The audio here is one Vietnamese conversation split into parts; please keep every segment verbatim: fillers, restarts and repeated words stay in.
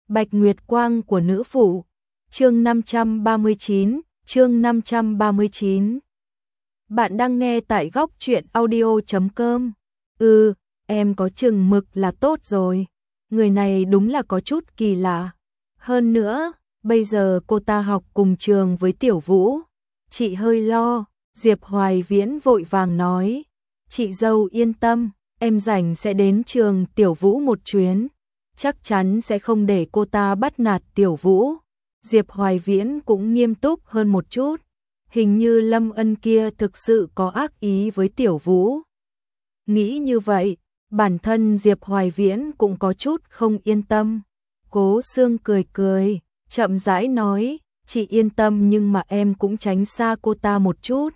Bạch Nguyệt Quang của nữ phụ. Chương năm trăm ba mươi chín, chương năm trăm ba mươi chín. Bạn đang nghe tại góc truyện audio chấm com. Ừ, em có chừng mực là tốt rồi. Người này đúng là có chút kỳ lạ. Hơn nữa, bây giờ cô ta học cùng trường với Tiểu Vũ. Chị hơi lo. Diệp Hoài Viễn vội vàng nói. Chị dâu yên tâm, em rảnh sẽ đến trường Tiểu Vũ một chuyến. Chắc chắn sẽ không để cô ta bắt nạt Tiểu Vũ. Diệp Hoài Viễn cũng nghiêm túc hơn một chút. Hình như Lâm Ân kia thực sự có ác ý với Tiểu Vũ. Nghĩ như vậy, bản thân Diệp Hoài Viễn cũng có chút không yên tâm. Cố Sương cười cười, chậm rãi nói, chị yên tâm nhưng mà em cũng tránh xa cô ta một chút.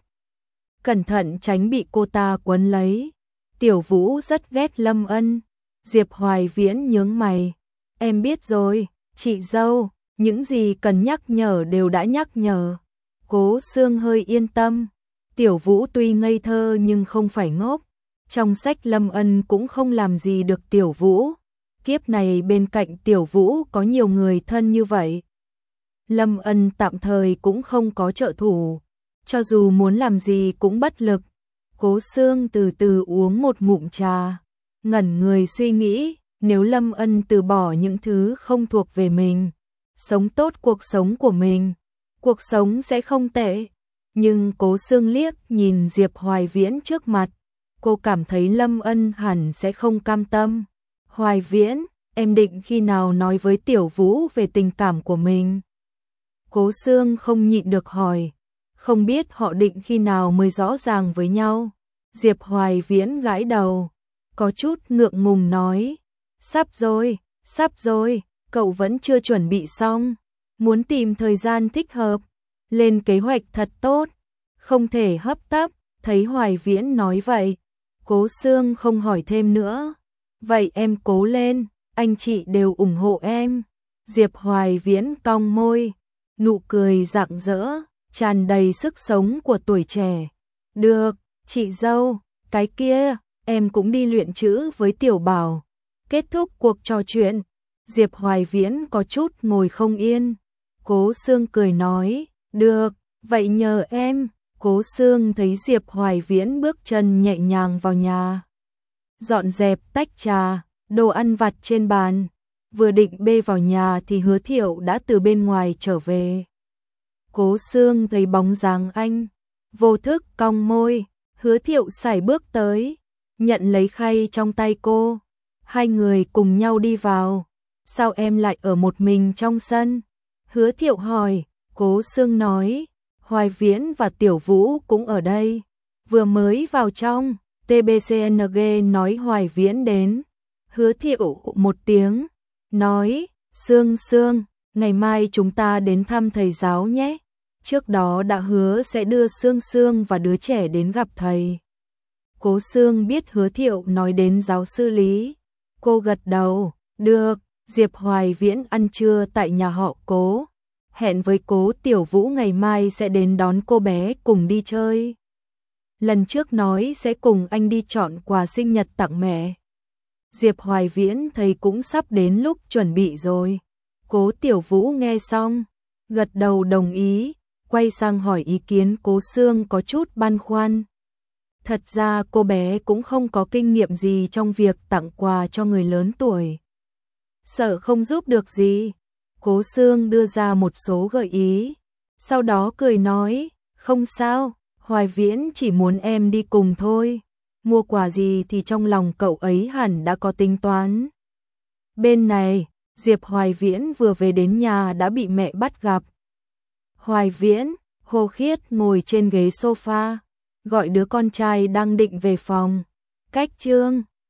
Cẩn thận tránh bị cô ta quấn lấy. Tiểu Vũ rất ghét Lâm Ân. Diệp Hoài Viễn nhướng mày. Em biết rồi, chị dâu, những gì cần nhắc nhở đều đã nhắc nhở. Cố Sương hơi yên tâm. Tiểu Vũ tuy ngây thơ nhưng không phải ngốc. Trong sách Lâm Ân cũng không làm gì được Tiểu Vũ. Kiếp này bên cạnh Tiểu Vũ có nhiều người thân như vậy. Lâm Ân tạm thời cũng không có trợ thủ. Cho dù muốn làm gì cũng bất lực. Cố Sương từ từ uống một ngụm trà. Ngẩn người suy nghĩ, nếu Lâm Ân từ bỏ những thứ không thuộc về mình, sống tốt cuộc sống của mình, cuộc sống sẽ không tệ. Nhưng Cố Sương liếc nhìn Diệp Hoài Viễn trước mặt, cô cảm thấy Lâm Ân hẳn sẽ không cam tâm. Hoài Viễn, em định khi nào nói với Tiểu Vũ về tình cảm của mình? Cố Sương không nhịn được hỏi, không biết họ định khi nào mới rõ ràng với nhau. Diệp Hoài Viễn gãi đầu, có chút ngượng ngùng nói, sắp rồi, sắp rồi, cậu vẫn chưa chuẩn bị xong, muốn tìm thời gian thích hợp, lên kế hoạch thật tốt, không thể hấp tấp. Thấy Hoài Viễn nói vậy, Cố Sương không hỏi thêm nữa. Vậy em cố lên, anh chị đều ủng hộ em. Diệp Hoài Viễn cong môi, nụ cười rạng rỡ, tràn đầy sức sống của tuổi trẻ. Được, chị dâu, cái kia, em cũng đi luyện chữ với Tiểu Bảo. Kết thúc cuộc trò chuyện, Diệp Hoài Viễn có chút ngồi không yên. Cố Sương cười nói, được, vậy nhờ em. Cố Sương thấy Diệp Hoài Viễn bước chân nhẹ nhàng vào nhà, dọn dẹp tách trà, đồ ăn vặt trên bàn. Vừa định bê vào nhà thì Hứa Thiệu đã từ bên ngoài trở về. Cố Sương thấy bóng dáng anh, vô thức cong môi. Hứa Thiệu sải bước tới, nhận lấy khay trong tay cô. Hai người cùng nhau đi vào. Sao em lại ở một mình trong sân? Hứa Thiệu hỏi. Cố Sương nói, Hoài Viễn và Tiểu Vũ cũng ở đây. Vừa mới vào trong, tê bê xê en giê nói Hoài Viễn đến. Hứa Thiệu một tiếng, nói, Sương Sương, ngày mai chúng ta đến thăm thầy giáo nhé. Trước đó đã hứa sẽ đưa Sương Sương và đứa trẻ đến gặp thầy. Cố Sương biết Hứa Thiệu nói đến giáo sư Lý. Cô gật đầu, được. Diệp Hoài Viễn ăn trưa tại nhà họ Cố. Hẹn với Cố Tiểu Vũ ngày mai sẽ đến đón cô bé cùng đi chơi. Lần trước nói sẽ cùng anh đi chọn quà sinh nhật tặng mẹ. Diệp Hoài Viễn thấy cũng sắp đến lúc chuẩn bị rồi. Cố Tiểu Vũ nghe xong, gật đầu đồng ý, quay sang hỏi ý kiến Cố Sương có chút băn khoăn. Thật ra cô bé cũng không có kinh nghiệm gì trong việc tặng quà cho người lớn tuổi. Sợ không giúp được gì. Cố Sương đưa ra một số gợi ý. Sau đó cười nói, không sao, Hoài Viễn chỉ muốn em đi cùng thôi. Mua quà gì thì trong lòng cậu ấy hẳn đã có tính toán. Bên này, Diệp Hoài Viễn vừa về đến nhà đã bị mẹ bắt gặp. Hoài Viễn, Hồ Khiết ngồi trên ghế sofa, gọi đứa con trai đang định về phòng. Cách Trương,